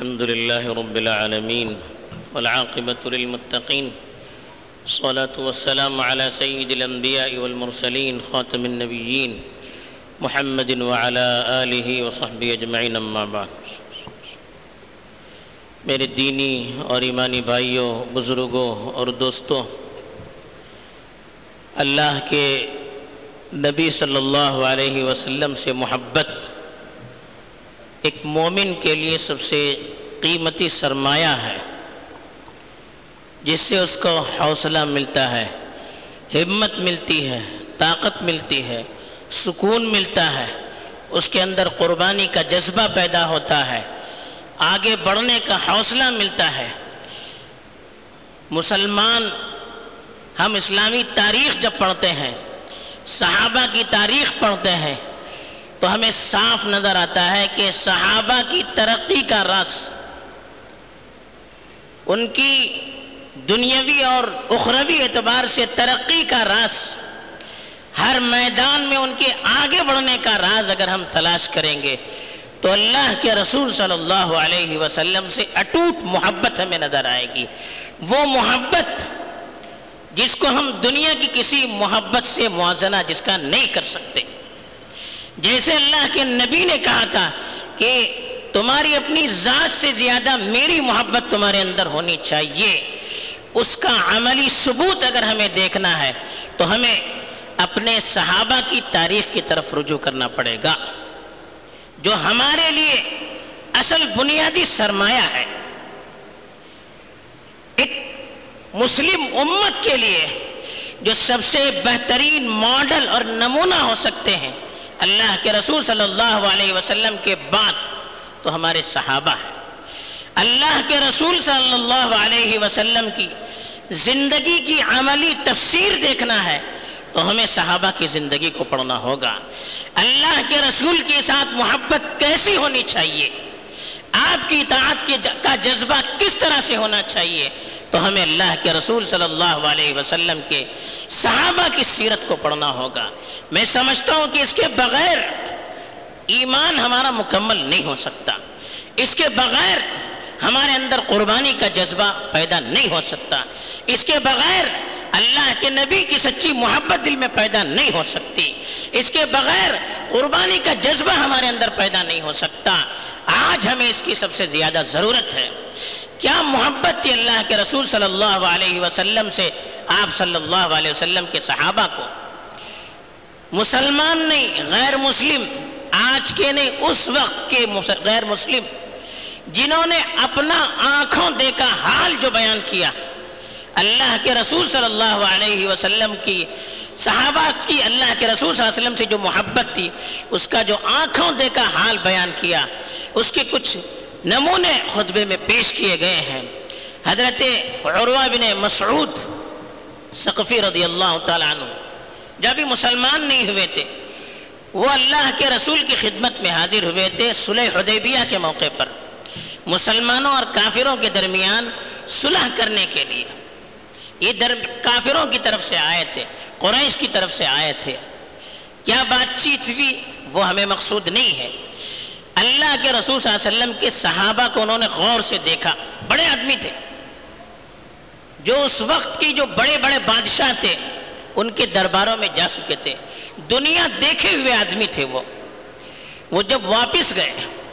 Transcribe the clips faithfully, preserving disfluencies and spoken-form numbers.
الحمد لله رب العالمين والعاقبة للمتقين الصلاة والسلام على سيد الأنبياء والمرسلين خاتم النبيين محمد وعلى آله وصحبه أجمعين أما بعد. میرے دینی اور ایمانی بھائیوں، بزرگوں اور دوستوں، اللہ کے نبی صلی اللہ علیہ وسلم سے محبت ایک مومن کے لیے سب سے قیمتی سرمایہ ہے، جس سے اس کو حوصلہ ملتا ہے، ہمت ملتی ہے، طاقت ملتی ہے، سکون ملتا ہے، اس کے اندر قربانی کا جذبہ پیدا ہوتا ہے، آگے بڑھنے کا حوصلہ ملتا ہے. مسلمان ہم اسلامی تاریخ جب پڑھتے ہیں، صحابہ کی تاریخ پڑھتے ہیں، تو ہمیں صاف نظر آتا ہے کہ صحابہ کی ترقی کا راز، ان کی دنیاوی اور اخروی اعتبار سے ترقی کا راز، ہر میدان میں ان کے آگے بڑھنے کا راز اگر ہم تلاش کریں گے تو اللہ کے رسول صلی اللہ علیہ وسلم سے اٹوٹ محبت ہمیں نظر آئے گی. وہ محبت جس کو ہم دنیا کی کسی محبت سے موازنہ جس کا نہیں کر سکتے. جیسے اللہ کے نبی نے کہا تھا کہ تمہاری اپنی ذات سے زیادہ میری محبت تمہارے اندر ہونی چاہیے، اس کا عملی ثبوت اگر ہمیں دیکھنا ہے تو ہمیں اپنے صحابہ کی تاریخ کی طرف رجوع کرنا پڑے گا، جو ہمارے لیے اصل بنیادی سرمایہ ہے. ایک مسلم امت کے لیے جو سب سے بہترین ماڈل اور نمونہ ہو سکتے ہیں اللہ کے رسول صلی اللہ علیہ وسلم کے بعد تو ہمارے صحابہ ہیں. اللہ کے رسول صلی اللہ علیہ وسلم کی زندگی کی عملی تفسیر دیکھنا ہے تو ہمیں صحابہ کی زندگی کو پڑھنا ہوگا. اللہ کے رسول کے ساتھ محبت کیسی ہونی چاہیے، آپ کی اطاعت کا جذبہ کس طرح سے ہونا چاہیے، تو ہمیں اللہ کے رسول صلی اللہ علیہ وسلم کے صحابہ کی سیرت کو پڑھنا ہوگا. میں سمجھتا ہوں کہ اس کے بغیر ایمان ہمارا مکمل نہیں ہو سکتا، اس کے بغیر ہمارے اندر قربانی کا جذبہ پیدا نہیں ہو سکتا، اس کے بغیر اللہ کے نبی کی سچی محبت دل میں پیدا نہیں ہو سکتی، اس کے بغیر قربانی کا جذبہ ہمارے اندر پیدا نہیں ہو سکتا. آج ہمیں اس کی سب سے زیادہ ضرورت ہے. کیا محبت تھی اللہ کے رسول صلی اللہ علیہ وسلم سے آپ صلی اللہ علیہ وسلم کے صحابہ کو. مسلمان نہیں، غیر مسلم، آج کے نہیں، اس وقت کے غیر مسلم جنہوں نے اپنا آنکھوں دیکھا حال جو بیان کیا، اللہ کے رسول صلی اللہ علیہ وسلم کی صحابہ کی اللہ کے رسول صلی اللہ علیہ وسلم سے جو محبت تھی، اس کا جو آنکھوں دیکھا حال بیان کیا، اس کے کچھ نمونے خطبے میں پیش کیے گئے ہیں. حضرت عروہ بن مسعود ثقفی رضی اللہ تعالیٰ عنہ جب بھی مسلمان نہیں ہوئے تھے، وہ اللہ کے رسول کی خدمت میں حاضر ہوئے تھے صلح حدیبیہ کے موقع پر، مسلمانوں اور کافروں کے درمیان صلح کرنے کے لیے. یہ در کافروں کی طرف سے آئے تھے، قریش کی طرف سے آئے تھے. کیا بات چیت ہوئی وہ ہمیں مقصود نہیں ہے. اللہ کے رسول صلی اللہ علیہ وسلم کے صحابہ کو انہوں نے غور سے دیکھا. بڑے آدمی تھے، جو اس وقت کی جو بڑے بڑے بادشاہ تھے ان کے درباروں میں جا چکے تھے، دنیا دیکھے ہوئے آدمی تھے. وہ وہ جب واپس گئے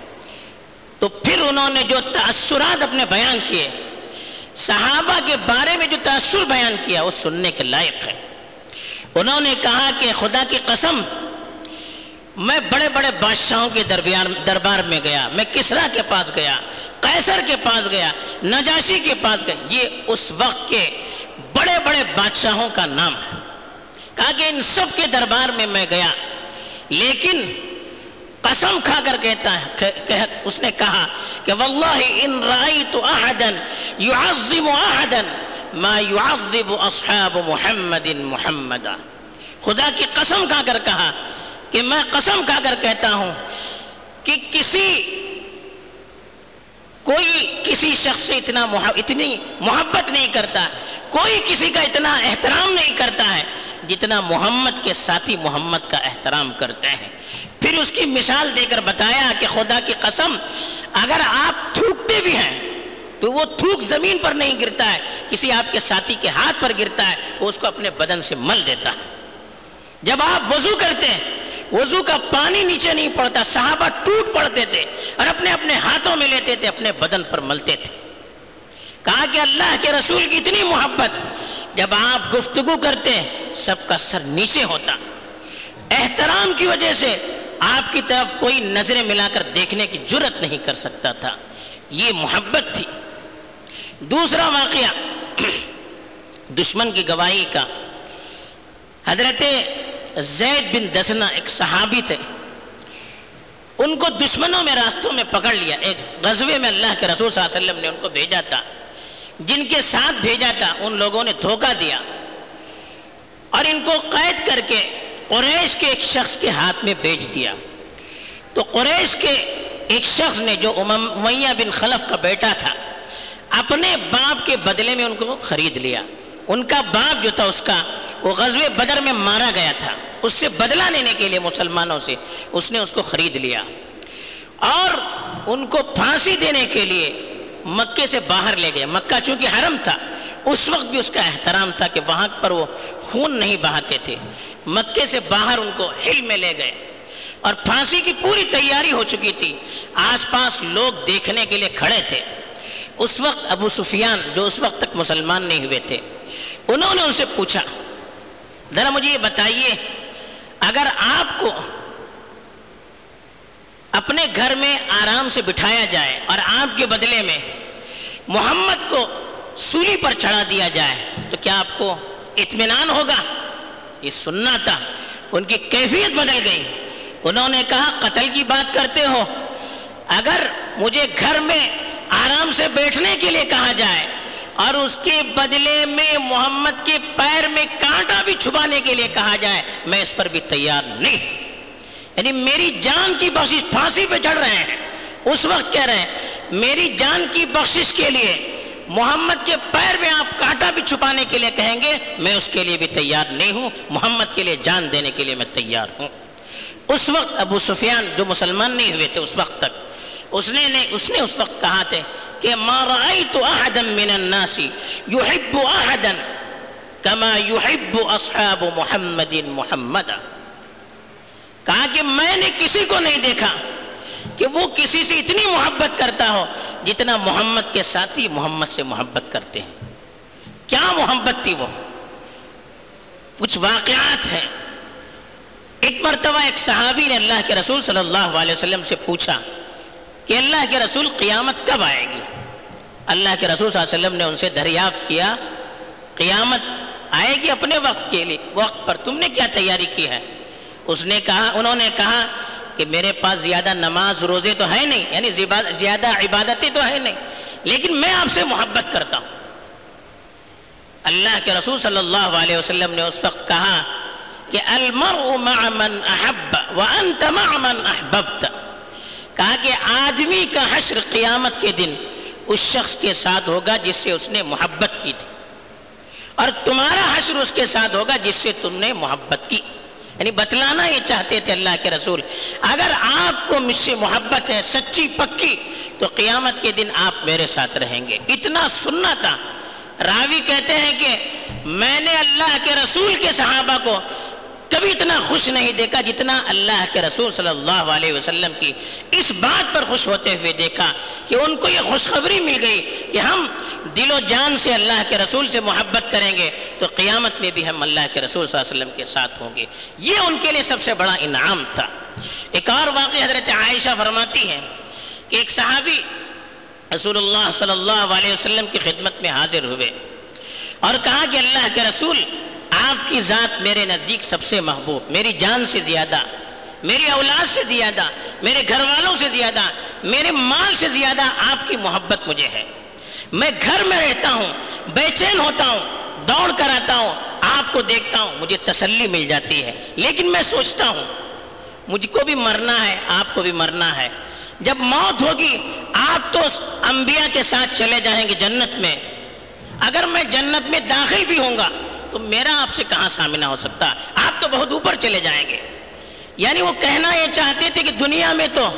تو پھر انہوں نے جو تأثرات اپنے بیان کیے، صحابہ کے بارے میں جو تأثر بیان کیا، وہ سننے کے لائق ہے. انہوں نے کہا کہ خدا کی قسم، میں بڑے بڑے بادشاہوں کے دربار میں گیا، میں کسریٰ کے پاس گیا، قیصر کے پاس گیا، نجاشی کے پاس گیا، یہ اس وقت کے بڑے بڑے بادشاہوں کا نام ہے. کہا کہ ان سب کے دربار میں میں گیا، لیکن قسم کھا کر کہتا ہے، اس نے کہا کہ واللہ ان رأیت احدا يعظم احدا ما يعظم اصحاب محمد محمدا. خدا کی قسم کھا کر کہا کہ میں قسم کھا کر کہتا ہوں کہ کسی کوئی کسی شخص سے اتنا اتنی محبت نہیں کرتا، کوئی کسی کا اتنا احترام نہیں کرتا ہے جتنا محمد کے ساتھی محمد کا احترام کرتے ہیں. پھر اس کی مثال دے کر بتایا کہ خدا کی قسم اگر آپ تھوکتے بھی تو وہ تھوک زمین پر نہیں گرتا ہے، کسی آپ کے ساتھی کے ہاتھ پر گرتا ہے، وہ اس کو اپنے بدن سے مل دیتا ہے۔ جب آپ وضو کرتے ہیں، وضو کا پانی نیچے نہیں پڑتا، صحابہ ٹوٹ پڑتے تھے اور اپنے اپنے ہاتھوں میں لیتے تھے، اپنے بدن پر ملتے تھے۔ کہا کہ اللہ کے رسول کی اتنی محبت، جب آپ گفتگو کرتے سب کا سر نیچے ہوتا، احترام کی وجہ سے آپ کی طرف کوئی نظریں ملا کر دیکھنے کی جرت نہیں کر سکتا تھا، یہ محبت تھی۔ دوسرا واقعہ دشمن کی گواہی کا، حضرت زید بن دسنہ ایک صحابی تھے، ان کو دشمنوں میں راستوں میں پکڑ لیا۔ ایک غزوے میں اللہ کے رسول صلی اللہ علیہ وسلم نے ان کو بھیجا تھا، جن کے ساتھ بھیجا تھا ان لوگوں نے دھوکہ دیا اور ان کو قید کر کے قریش کے ایک شخص کے ہاتھ میں بیچ دیا۔ تو قریش کے ایک شخص نے جو امیہ بن خلف کا بیٹا تھا، اپنے باپ کے بدلے میں ان کو خرید لیا۔ ان کا باپ جو تھا اس کا وہ غزوہ بدر میں مارا گیا تھا، اس سے بدلہ لینے کے لیے مسلمانوں سے اس نے اس کو خرید لیا اور ان کو پھانسی دینے کے لیے مکے سے باہر لے گئے۔ مکہ چونکہ حرم تھا، اس وقت بھی اس کا احترام تھا کہ وہاں پر وہ خون نہیں بہاتے تھے۔ مکے سے باہر ان کو حل میں لے گئے اور پھانسی کی پوری تیاری ہو چکی تھی، آس پاس لوگ دیکھنے کے لیے کھڑے تھے۔ اس وقت ابو سفیان جو اس وقت تک مسلمان نہیں ہوئے تھے، انہوں نے ان سے پوچھا، ذرا مجھے یہ بتائیے، اگر آپ کو اپنے گھر میں آرام سے بٹھایا جائے اور آپ کے بدلے میں محمد کو سولی پر چڑھا دیا جائے تو کیا آپ کو اطمینان ہوگا؟ یہ سننا تھا۔ ان کی کیفیت بدل گئی، انہوں نے کہا قتل کی بات کرتے ہو، اگر مجھے گھر میں آرام سے بیٹھنے کے لیے کہا جائے اور اس کے بدلے میں محمد کے پیر میں کانٹا بھی چھپانے کے لیے کہا جائے، میں اس پر بھی تیار نہیں۔ یعنی میری جان کی بخشش، پھانسی پہ چڑھ رہے ہیں، اس وقت کہہ رہے ہیں میری جان کی بخشش کے لیے محمد کے پیر میں آپ کانٹا بھی چھپانے کے لیے کہیں گے، میں اس کے لیے بھی تیار نہیں ہوں، محمد کے لیے جان دینے کے لیے میں تیار ہوں۔ اس وقت ابو سفیان جو مسلمان نہیں ہوئے تھے اس وقت تک، اس نے اس نے اس وقت کہا تھے کہ ما رأيت أحدا من الناس يحب أحدا كما يحب أصحاب محمد محمدا، کہا کہ میں نے کسی کو نہیں دیکھا کہ وہ کسی سے اتنی محبت کرتا ہو جتنا محمد کے ساتھی محمد سے محبت کرتے ہیں۔ کیا محبت تھی وہ؟ کچھ واقعات ہیں۔ ایک مرتبہ ایک صحابی نے اللہ کے رسول صلی اللہ علیہ وسلم سے پوچھا کہ اللہ کے رسول قیامت کب آئے گی؟ اللہ کے رسول صلی اللہ علیہ وسلم نے ان سے دریافت کیا، قیامت آئے گی اپنے وقت کے لیے، وقت پر، تم نے کیا تیاری کی ہے؟ اس نے کہا انہوں نے کہا کہ میرے پاس زیادہ نماز روزے تو ہے نہیں، یعنی زیادہ عبادتیں تو ہے نہیں، لیکن میں آپ سے محبت کرتا ہوں۔ اللہ کے رسول صلی اللہ علیہ وسلم نے اس وقت کہا کہ المرء مع من احب وانت مع من احببت، کہا کہ آدمی کا حشر قیامت کے دن اس شخص کے ساتھ ہوگا جس سے اس نے محبت کی تھی، اور تمہارا حشر اس کے ساتھ ہوگا جس سے تم نے محبت کی۔ یعنی بتلانا یہ چاہتے تھے اللہ کے رسول، اگر آپ کو مجھ سے محبت ہے سچی پکی تو قیامت کے دن آپ میرے ساتھ رہیں گے۔ اتنا سننا تھا۔ راوی کہتے ہیں کہ میں نے اللہ کے رسول کے صحابہ کو کبھی اتنا خوش نہیں دیکھا جتنا اللہ کے رسول صلی اللہ علیہ وسلم کی اس بات پر خوش ہوتے ہوئے دیکھا کہ ان کو یہ خوشخبری مل گئی کہ ہم دل و جان سے اللہ کے رسول سے محبت کریں گے تو قیامت میں بھی ہم اللہ کے رسول صلی اللہ علیہ وسلم کے ساتھ ہوں گے۔ یہ ان کے لیے سب سے بڑا انعام تھا۔ ایک اور واقعہ حضرت عائشہ فرماتی ہیں کہ ایک صحابی رسول اللہ صلی اللہ علیہ وسلم کی خدمت میں حاضر ہوئے اور کہا کہ اللہ کے رسول، آپ کی ذات میرے نزدیک سب سے محبوب، میری جان سے زیادہ، میری اولاد سے زیادہ، میرے گھر والوں سے زیادہ، میرے مال سے زیادہ آپ کی محبت مجھے ہے۔ میں گھر میں رہتا ہوں، بے چین ہوتا ہوں، دوڑ کر آتا ہوں، آپ کو دیکھتا ہوں، مجھے تسلی مل جاتی ہے، لیکن میں سوچتا ہوں مجھ کو بھی مرنا ہے، آپ کو بھی مرنا ہے۔ جب موت ہوگی آپ تو انبیاء کے ساتھ چلے جائیں گے جنت میں، اگر میں جنت میں داخل بھی ہوں گا تو میرا آپ سے کہاں سامنا ہو سکتا، آپ تو بہت اوپر چلے جائیں گے۔ یعنی وہ کہنا یہ چاہتے تھے کہ دنیا میں تو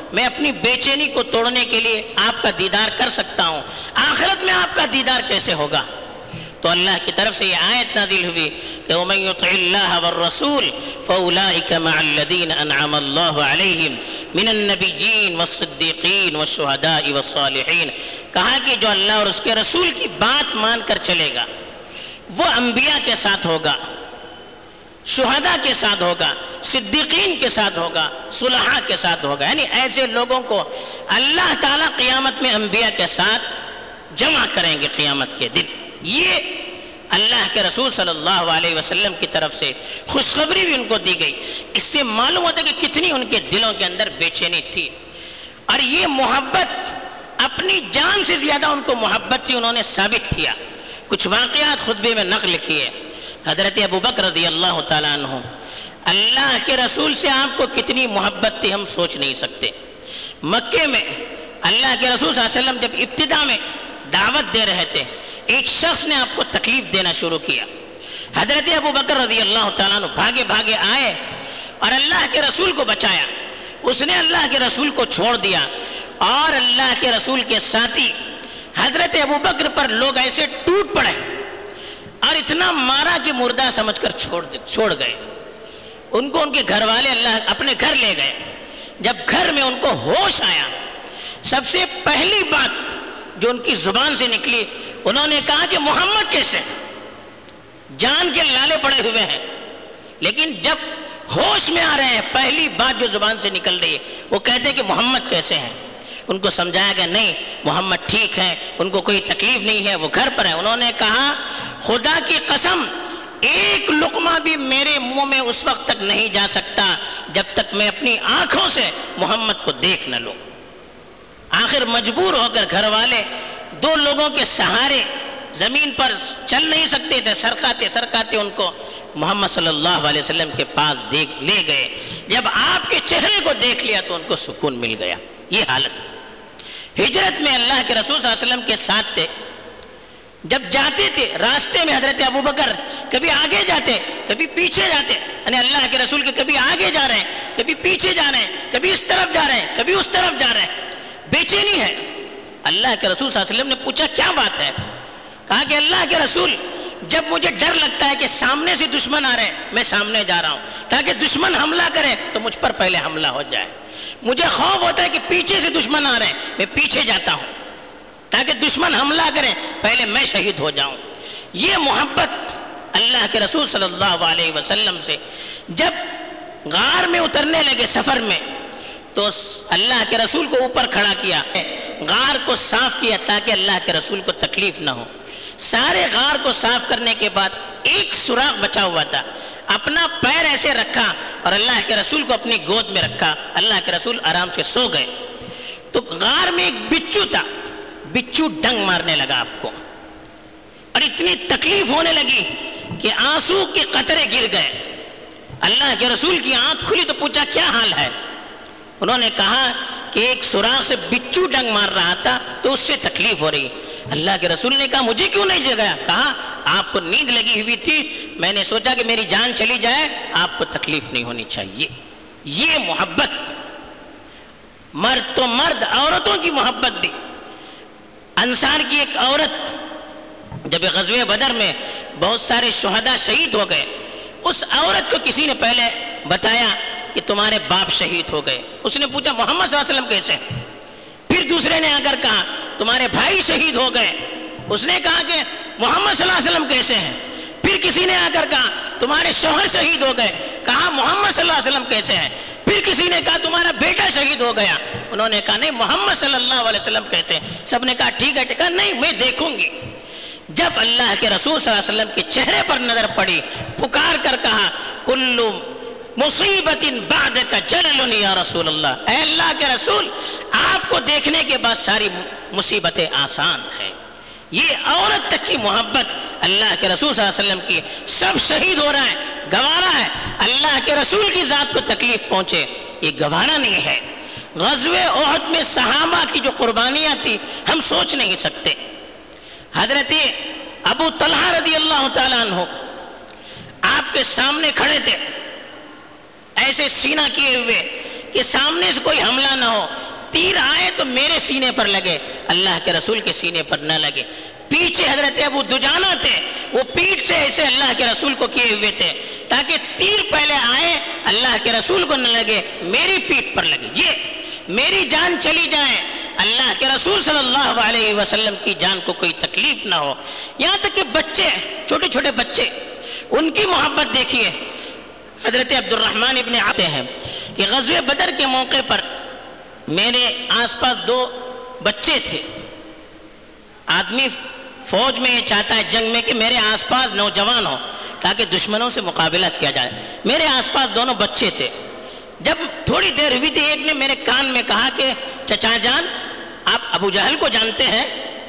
میں اپنی بے چینی کو توڑنے کے لیے آپ کا دیدار کر سکتا ہوں، آخرت میں آپ کا دیدار کیسے ہوگا؟ تو اللہ کی طرف سے یہ آیت نازل ہوئی کہ وَمَن يُطِعِ اللَّهَ وَالرَّسُولَ فَأُولَٰئِكَ مَعَ الَّذِينَ أَنْعَمَ اللَّهُ عَلَيْهِمْ مِنَ النَّبِيِّينَ وَالصِّدِّيقِينَ وَالشُّهَدَاءِ وَالصَّالِحِينَ، کہا کہ جو اللہ اور اس کے رسول کی بات مان کر چلے گا وہ انبیاء کے ساتھ ہوگا، شہداء کے ساتھ ہوگا، صدیقین کے ساتھ ہوگا، صلحاء کے ساتھ ہوگا، یعنی ایسے لوگوں کو اللہ تعالیٰ قیامت میں انبیاء کے ساتھ جمع کریں گے قیامت کے دن۔ یہ اللہ کے رسول صلی اللہ علیہ وسلم کی طرف سے خوشخبری بھی ان کو دی گئی۔ اس سے معلوم ہوتا ہے کہ کتنی ان کے دلوں کے اندر بے چینی تھی، اور یہ محبت اپنی جان سے زیادہ ان کو محبت تھی، انہوں نے ثابت کیا۔ کچھ واقعات خطبے میں نقل کیے۔ حضرت ابو بکر رضی اللہ تعالیٰ عنہ، اللہ کے رسول سے آپ کو کتنی محبت تھی ہم سوچ نہیں سکتے۔ مکے میں اللہ کے رسول صلی اللہ علیہ وسلم جب ابتدا میں دعوت دے رہے تھے، ایک شخص نے آپ کو تکلیف دینا شروع کیا۔ حضرت ابو بکر رضی اللہ تعالیٰ عنہ بھاگے بھاگے آئے اور اللہ کے رسول کو بچایا۔ اس نے اللہ کے رسول کو چھوڑ دیا، اور اللہ کے رسول کے ساتھی حضرت ابو بکر پر لوگ ایسے ٹوٹ پڑے اور اتنا مارا کہ مردہ سمجھ کر چھوڑ چھوڑ گئے۔ ان کو ان کے گھر والے اللہ اپنے گھر لے گئے۔ جب گھر میں ان کو ہوش آیا، سب سے پہلی بات جو ان کی زبان سے نکلی، انہوں نے کہا کہ محمد کیسے؟ جان کے لالے پڑے ہوئے ہیں، لیکن جب ہوش میں آ رہے ہیں پہلی بات جو زبان سے نکل رہی ہے وہ کہتے ہیں کہ محمد کیسے ہیں۔ ان کو سمجھایا گیا نہیں، محمد ٹھیک ہے، ان کو کوئی تکلیف نہیں ہے، وہ گھر پر ہے۔ انہوں نے کہا خدا کی قسم ایک لقمہ بھی میرے منہ میں اس وقت تک نہیں جا سکتا جب تک میں اپنی آنکھوں سے محمد کو دیکھ نہ لوں۔ آخر مجبور ہو کر گھر والے دو لوگوں کے سہارے زمین پر چل نہیں سکتے تھے، سرکاتے سرکاتے ان کو محمد صلی اللہ علیہ وسلم کے پاس دیکھ لے گئے۔ جب آپ کے چہرے کو دیکھ لیا تو ان کو سکون مل گیا۔ یہ حالت ہجرت میں اللہ کے رسول صلی اللہ علیہ وسلم کے ساتھ تھے۔ جب جاتے تھے راستے میں حضرت ابو بکر کبھی آگے جاتے کبھی پیچھے جاتے، یعنی اللہ کے رسول کے کبھی آگے جا رہے ہیں کبھی پیچھے جا رہے ہیں، کبھی اس طرف جا رہے ہیں کبھی اس طرف جا رہے ہیں، بے چینی ہے۔ اللہ کے رسول صلی اللہ علیہ وسلم نے پوچھا کیا بات ہے؟ کہا کہ اللہ کے رسول جب مجھے ڈر لگتا ہے کہ سامنے سے دشمن آ رہے ہیں میں سامنے جا رہا ہوں تاکہ دشمن حملہ کرے تو مجھ پر پہلے حملہ ہو جائے، مجھے خوف ہوتا ہے کہ پیچھے سے دشمن آ رہے ہیں میں پیچھے جاتا ہوں تاکہ دشمن حملہ کریں پہلے میں شہید ہو جاؤں۔ یہ محبت اللہ کے رسول صلی اللہ علیہ وسلم سے جب غار میں اترنے لگے سفر میں تو اللہ کے رسول کو اوپر کھڑا کیا، غار کو صاف کیا تاکہ اللہ کے رسول کو تکلیف نہ ہو۔ سارے غار کو صاف کرنے کے بعد ایک سوراخ بچا ہوا تھا، اپنا پیر ایسے رکھا اور اللہ کے رسول کو اپنی گود میں رکھا، اللہ کے رسول آرام سے سو گئے۔ تو غار میں ایک بچو تھا، بچو ڈنگ مارنے لگا آپ کو اور اتنی تکلیف ہونے لگی کہ آنسو کے قطرے گر گئے۔ اللہ کے رسول کی آنکھ کھلی تو پوچھا کیا حال ہے؟ انہوں نے کہا کہ ایک سوراخ سے بچو ڈنگ مار رہا تھا تو اس سے تکلیف ہو رہی۔ اللہ کے رسول نے کہا مجھے کیوں نہیں جگایا؟ کہا آپ کو نیند لگی ہوئی تھی، میں نے سوچا کہ میری جان چلی جائے آپ کو تکلیف نہیں ہونی چاہیے۔ یہ محبت، مرد تو مرد، عورتوں کی محبت بھی۔ انصار کی ایک عورت جب غزوہ بدر میں بہت سارے شہداء شہید ہو گئے، اس عورت کو کسی نے پہلے بتایا کہ تمہارے باپ شہید ہو گئے۔ اس نے پوچھا محمد صلی اللہ علیہ وسلم کیسے ہیں؟ پھر دوسرے نے آ کر کہا تمہارے بھائی شہید ہو گئے۔ اس نے کہا کہ محمد صلی اللہ علیہ وسلم کیسے ہیں؟ پھر کسی نے آ کر کہا تمہارے شوہر شہید ہو گئے۔ کہا محمد صلی اللہ علیہ وسلم کیسے ہیں؟ پھر کسی نے کہا تمہارا بیٹا شہید ہو گیا۔ انہوں نے کہا نہیں محمد صلی اللہ علیہ وسلم کہتے ہیں۔ سب نے کہا ٹھیک ہے، کہا نہیں میں دیکھوں گی۔ جب اللہ کے رسول صلی اللہ علیہ وسلم کے چہرے پر نظر پڑی، پکار کر کہا کلو مصیبت بعدک جلل یا رسول اللہ، اے اللہ کے رسول آپ کو دیکھنے کے بعد ساری مصیبتیں آسان ہیں۔ یہ عورت تک کی محبت اللہ کے رسول صلی اللہ علیہ وسلم کی، سب شہید ہو رہا ہے، گوارا ہے، اللہ کے رسول کی ذات کو تکلیف پہنچے یہ گوارا نہیں ہے۔ غزوہ احد میں صحابہ کی جو قربانیاں تھی ہم سوچ نہیں سکتے۔ حضرت ابو طلحہ رضی اللہ تعالیٰ عنہ آپ کے سامنے کھڑے تھے ایسے سینہ کیے ہوئے کہ سامنے سے کوئی حملہ نہ ہو، تیر آئے تو میرے سینے پر لگے، اللہ کے رسول کے سینے پر نہ لگے۔ پیچھے حضرت ابو دجانہ تھے، وہ پیٹھ سے ایسے اللہ کے رسول کو کیے ہوئے تھے تاکہ تیر پہلے آئے اللہ کے رسول کو نہ لگے، میری پیٹھ پر لگے، یہ میری جان چلی جائے، اللہ کے رسول صلی اللہ علیہ وسلم کی جان کو کوئی تکلیف نہ ہو۔ یہاں تک کہ بچے، چھوٹے چھوٹے بچے، ان کی محبت دیکھیے۔ حضرت عبد الرحمن ابن آتے ہیں کہ غزوہ بدر کے موقع پر میرے آس پاس دو بچے تھے۔ آدمی فوج میں یہ چاہتا ہے جنگ میں کہ میرے آس پاس نوجوان ہو تاکہ دشمنوں سے مقابلہ کیا جائے۔ میرے آس پاس دونوں بچے تھے۔ جب تھوڑی دیر ہوئی تھی، ایک نے میرے کان میں کہا کہ چچا جان آپ ابو جہل کو جانتے ہیں؟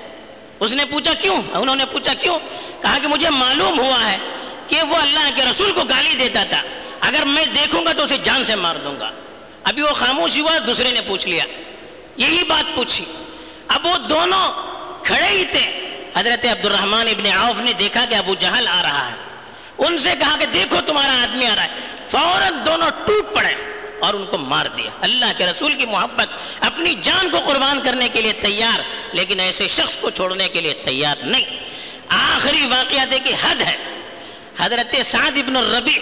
اس نے پوچھا کیوں؟ انہوں نے پوچھا کیوں؟ کہا کہ مجھے معلوم ہوا ہے کہ وہ اللہ کے رسول کو گالی دیتا تھا، اگر میں دیکھوں گا تو اسے جان سے مار دوں گا۔ ابھی وہ خاموش ہوا، دوسرے نے پوچھ لیا، یہی بات پوچھی۔ اب وہ دونوں کھڑے ہی تھے، حضرت عبد الرحمن ابن عوف نے دیکھا کہ ابو جہل آ رہا ہے، ان سے کہا کہ دیکھو تمہارا آدمی آ رہا ہے، فوراً دونوں ٹوٹ پڑے اور ان کو مار دیا۔ اللہ کے رسول کی محبت، اپنی جان کو قربان کرنے کے لیے تیار، لیکن ایسے شخص کو چھوڑنے کے لیے تیار نہیں۔ آخری واقعہ دیکھیں، حد ہے۔ حضرت سعد ابن الربیع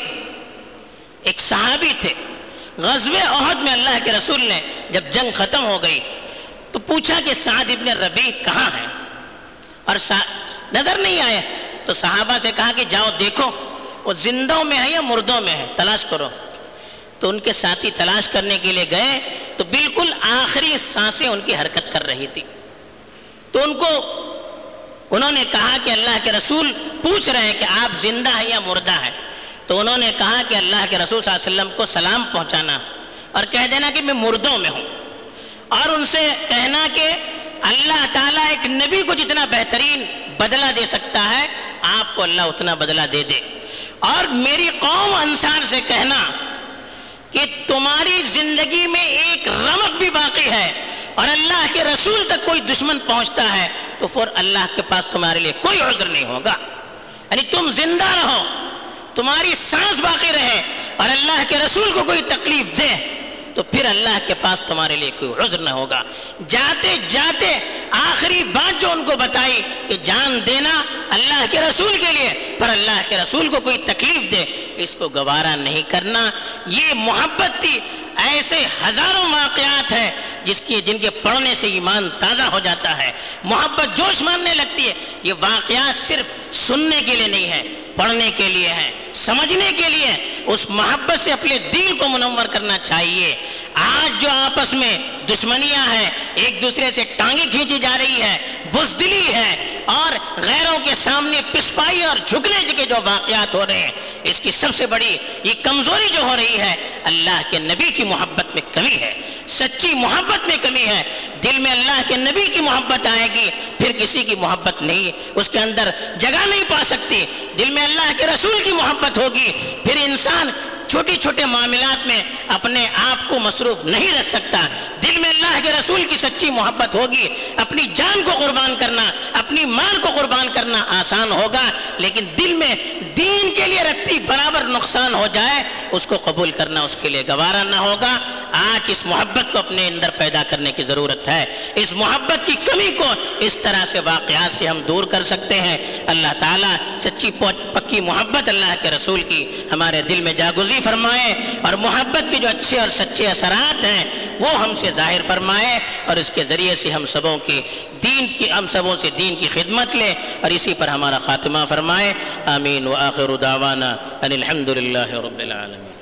ایک صحابی تھے، غزوہ احد میں اللہ کے رسول نے جب جنگ ختم ہو گئی تو پوچھا کہ سعد ابن الربیع کہاں ہے، اور نظر نہیں آئے تو صحابہ سے کہا کہ جاؤ دیکھو وہ زندوں میں ہے یا مردوں میں ہے، تلاش کرو۔ تو ان کے ساتھی تلاش کرنے کے لیے گئے تو بالکل آخری سانسیں ان کی حرکت کر رہی تھی۔ تو ان کو انہوں نے کہا کہ اللہ کے رسول پوچھ رہے ہیں کہ آپ زندہ ہیں یا مردہ ہیں؟ تو انہوں نے کہا کہ اللہ کے رسول صلی اللہ علیہ وسلم کو سلام پہنچانا اور کہہ دینا کہ میں مردوں میں ہوں، اور ان سے کہنا کہ اللہ تعالیٰ ایک نبی کو جتنا بہترین بدلہ دے سکتا ہے آپ کو اللہ اتنا بدلہ دے دے، اور میری قوم انصار سے کہنا کہ تمہاری زندگی میں ایک رمق بھی باقی ہے اور اللہ کے رسول تک کوئی دشمن پہنچتا ہے تو پھر اللہ کے پاس تمہارے لیے کوئی عذر نہیں ہوگا، یعنی تم زندہ رہو، تمہاری سانس باقی رہے اور اللہ کے رسول کو کوئی تکلیف دے تو پھر اللہ کے پاس تمہارے لیے کوئی عذر نہ ہوگا۔ جاتے جاتے آخری بات جو ان کو بتائی کہ جان دینا اللہ کے رسول کے لیے، پر اللہ کے رسول کو کوئی تکلیف دے اس کو گوارا نہیں کرنا، یہ محبت تھی۔ ایسے ہزاروں واقعات ہیں جس کی جن کے پڑھنے سے ایمان تازہ ہو جاتا ہے، محبت جوش مارنے لگتی ہے۔ یہ واقعات صرف سننے کے لیے نہیں ہے، پڑھنے کے لیے ہیں، سمجھنے کے لیے، اس محبت سے اپنے دل کو منور کرنا چاہیے۔ آج جو آپس میں دشمنیاں ہیں، ایک دوسرے سے ٹانگیں کھینچی جا رہی ہے، بزدلی ہے، اور غیروں کے سامنے پسپائی اور جھکنے کے جو واقعات ہو رہے ہیں، اس کی سب سے بڑی یہ کمزوری جو ہو رہی ہے اللہ کے نبی کی محبت میں کمی ہے، سچی محبت میں کمی ہے۔ دل میں اللہ کے نبی کی محبت آئے گی پھر کسی کی محبت نہیں، اس کے اندر جگہ نہیں پا سکتی۔ دل میں اللہ کے رسول کی محبت ہوگی پھر انسان چھوٹی چھوٹے معاملات میں اپنے آپ کو مصروف نہیں رکھ سکتا۔ دل میں اللہ کے رسول کی سچی محبت ہوگی، اپنی جان کو قربان کرنا، اپنی مال کو قربان کرنا آسان ہوگا، لیکن دل میں دین کے لیے رکھتی برابر نقصان ہو جائے اس کو قبول کرنا اس کے لیے گوارا نہ ہوگا۔ آج اس محبت کو اپنے اندر پیدا کرنے کی ضرورت ہے۔ اس محبت کی کمی کو اس طرح سے واقعات سے ہم دور کر سکتے ہیں۔ اللہ تعالیٰ سچی پکی محبت اللہ کے رسول کی ہمارے دل میں جاگزی فرمائے، اور محبت کے جو اچھے اور سچے اثرات ہیں وہ ہم سے ظاہر فرمائے، اور اس کے ذریعے سے ہم سبوں کی دین کی ہم سبوں سے دین کی خدمت لے اور اسی پر ہمارا خاتمہ فرمائے۔ آمین۔ وآخر دعوانا ان الحمد للہ رب العالمین۔